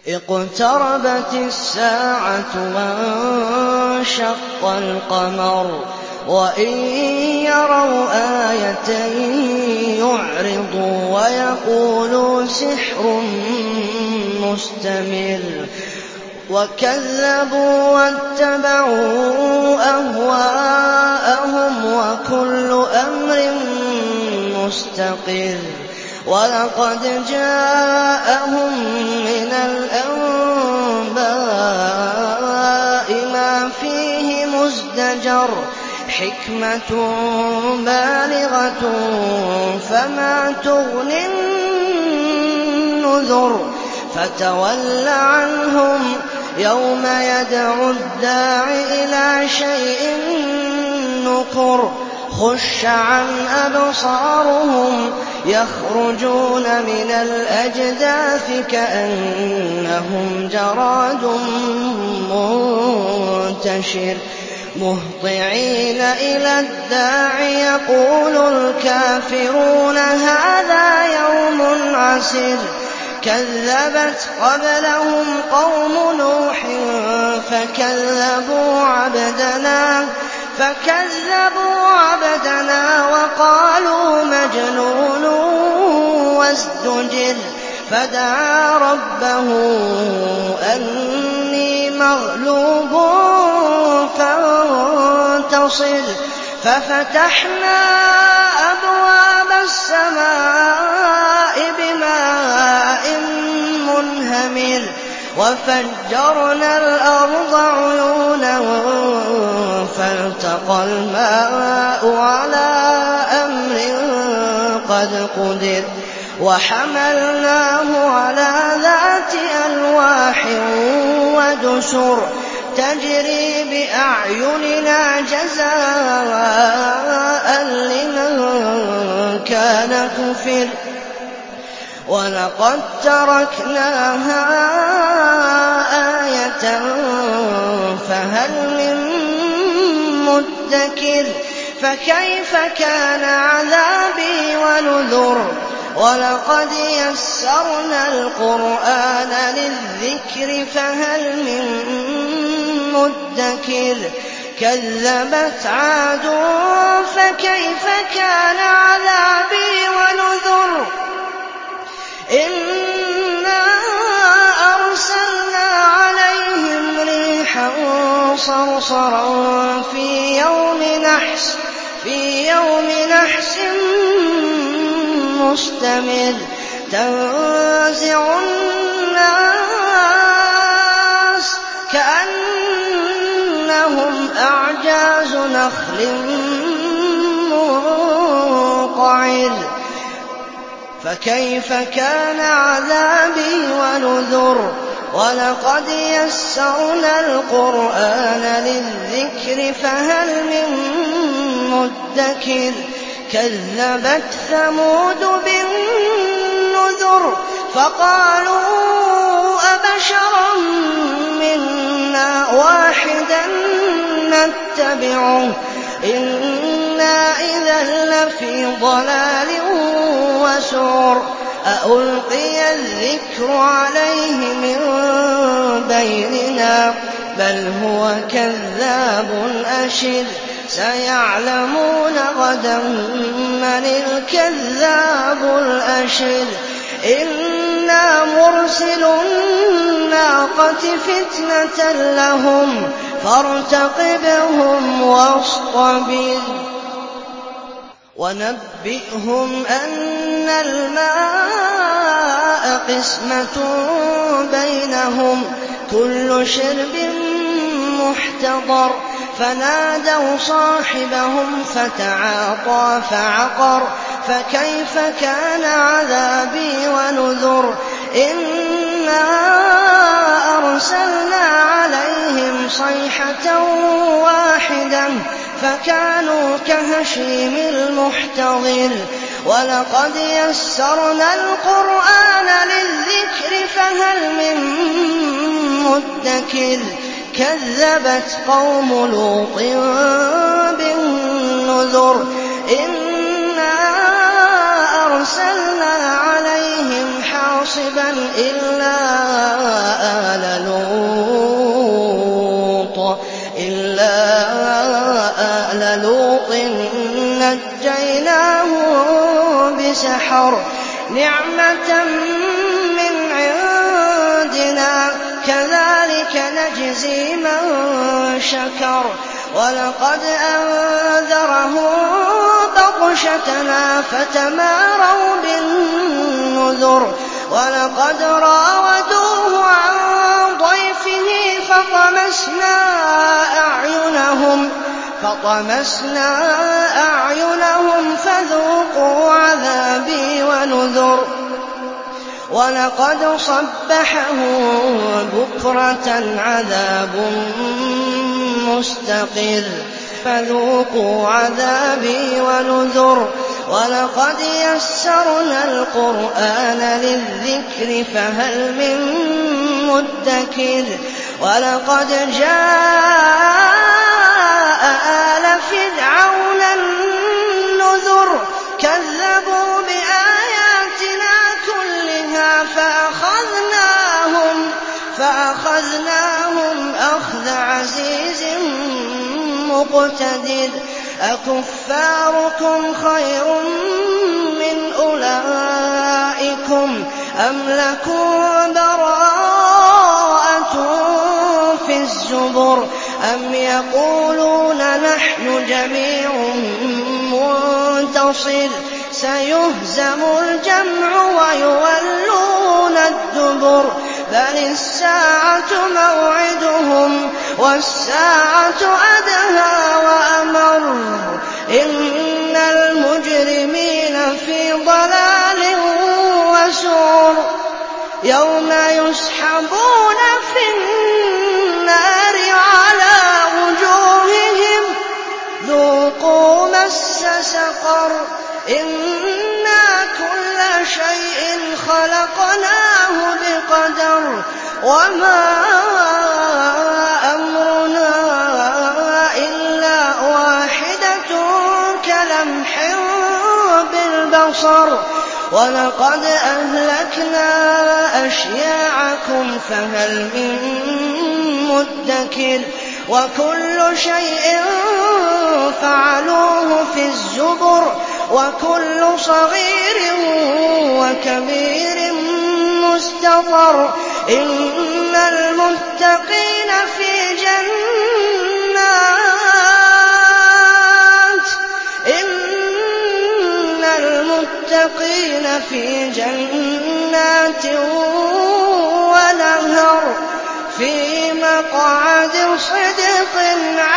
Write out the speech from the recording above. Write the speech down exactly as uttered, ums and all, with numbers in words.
اقْتَرَبَتِ السَّاعَةُ وَانشَقَّ الْقَمَرُ وَإِن يَرَوْا آيَةً يُعْرِضُوا وَيَقُولُوا سِحْرٌ مُّسْتَمِرٌّ وَكَذَّبُوا وَاتَّبَعُوا أَهْوَاءَهُمْ وَكُلُّ أَمْرٍ مُّسْتَقِرٌّ وَلَقَدْ جَاءَهُم مِّنَ الْأَنبَاءِ مَا فِيهِ مُزْدَجَرٌ حِكْمَةٌ بَالِغَةٌ فَمَا تُغْنِ النُّذُرُ فَتَوَلَّ عَنْهُمْ يَوْمَ يَدْعُ الدَّاعِ إِلَىٰ شَيْءٍ نُّكُرٍ خُشَّ عَنْ أَبْصَارُهُمْ يَخْرُجُونَ مِنَ الْأَجْدَاثِ كَأَنَّهُمْ جَرَادٌ مُّنتَشِرٌ مُهْطِعِينَ إِلَى الدَّاعِ يَقُولُ الْكَافِرُونَ هَٰذَا يَوْمٌ عَسِرٌ كَذَّبَتْ قَبْلَهُمْ قَوْمُ نُوحٍ فَكَذَّبُوا عَبْدَنَا فَكَذَّبُوا عَبْدَنَا وَقَالُوا مَجْنُونٌ وَازْدُجِرَ فَدَعَا رَبَّهُ أَنِّي مَغْلُوبٌ فَانتَصِرْ فَفَتَحْنَا أَبْوَابَ السَّمَاءِ بِمَاءٍ مُّنْهَمِرٍ وَفَجَّرْنَا الْأَرْضَ عُيُونًا فَالْتَقَى الْمَاءُ عَلَىٰ أَمْرٍ قَدْ قُدِرَ وَحَمَلْنَاهُ عَلَىٰ ذَاتِ أَلْوَاحٍ وَدُسُرٍ تَجْرِي بِأَعْيُنِنَا جَزَاءً لِّمَن كَانَ كُفِرَ وَلَقَد تَّرَكْنَاهَا آيَةً فَهَلْ مِن مُّدَّكِرٍ فَكَيْفَ كَانَ عَذَابِي وَنُذُرِ وَلَقَدْ يَسَّرْنَا الْقُرْآنَ لِلذِّكْرِ فَهَلْ مِن مُّدَّكِرٍ كَذَّبَتْ عَادٌ فَكَيْفَ كَانَ عَذَابِي وَنُذُرِ إِنَّا أَرْسَلْنَا عَلَيْهِمْ رِيحًا صَرْصَرًا فِي يَوْمِ نَحْسٍ مُّسْتَمِرٍّ تَنزِعُ النَّاسَ كَأَنَّهُمْ أَعْجَازُ نَخْلٍ مُّنقَعِرٍ فَكَيْفَ كَانَ عَذَابِي وَنُذُرِ وَلَقَدْ يَسَّرْنَا الْقُرْآنَ لِلذِّكْرِ فَهَلْ مِن مُّدَّكِرٍ كَذَّبَتْ ثَمُودُ بِالنُّذُرِ فَقَالُوا أَبَشَرًا مِّنَّا وَاحِدًا نَّتَّبِعُهُ إِنَّا إِذًا لَّفِي ضَلَالٍ وَسُعُرٍ أَأُلْقِيَ الذِّكْرُ عَلَيْهِ مِن بَيْنِنَا بَلْ هُوَ كَذَّابٌ أَشِرٌ سَيَعْلَمُونَ غَدًا مَّنِ الْكَذَّابُ الْأَشِرُ إِنَّا مُرْسِلُو النَّاقَةِ فِتْنَةً لَّهُمْ فَارْتَقِبْهُمْ وَاصْطَبِرْ وَنَبِّئْهُمْ أَنَّ الْمَاءَ قِسْمَةٌ بَيْنَهُمْ كُلُّ شِرْبٍ مُّحْتَضَرٌ فَنَادَوْا صَاحِبَهُمْ فَتَعَاطَىٰ فَعَقَرَ فَكَيْفَ كَانَ عَذَابِي وَنُذُرِ إِنَّا أَرْسَلْنَا عَلَيْهِمْ صَيْحَةً وَاحِدَةً فَكَانُوا كَهَشِيمِ الْمُحْتَظِرِ وَلَقَدْ يَسَّرْنَا الْقُرْآنَ لِلذِّكْرِ فَهَلْ مِن مُّدَّكِرٍ كَذَّبَتْ قَوْمُ لُوطٍ بِالنُّذُرِ إِنَّا أَرْسَلْنَا عَلَيْهِمْ حَاصِبًا إِلَّا سحر نعمة من عندنا كذلك نجزي من شكر ولقد أنذرهم بطشتنا فتماروا بالنذر ولقد راودوه عن ضيفه فطمسنا أعينهم فطمسنا أعينهم فذوقوا عذابي ونذر ولقد صبحهم بكرة عذاب مستقر فذوقوا عذابي ونذر ولقد يسرنا القرآن للذكر فهل من مدكر ولقد جاء آل فرعون النذر كذبوا بآياتنا كلها فأخذناهم فأخذناهم أخذ عزيز مقتدر أكفاركم خير من أولئكم أم لكم براءة في الزبر أم يقولون نحن جميع منتصر سيهزم الجمع ويولون الدبر بل الساعة موعدهم والساعة أدهى وأمر إن المجرمين في ضلال وسعر يوم يسحبون في النار على وجوههم ذوقوا مس سقر إنا كل شيء خلقناه بقدر وما أمرنا إلا واحدة كلمح بالبصر ولقد أهلكنا أشياعكم فهل من مدكر وكل شيء فعلوه في الزبر وكل صغير وكبير مستطر إن المتقين في جنات إن المتقين في جنات ونهر في مقعد صدق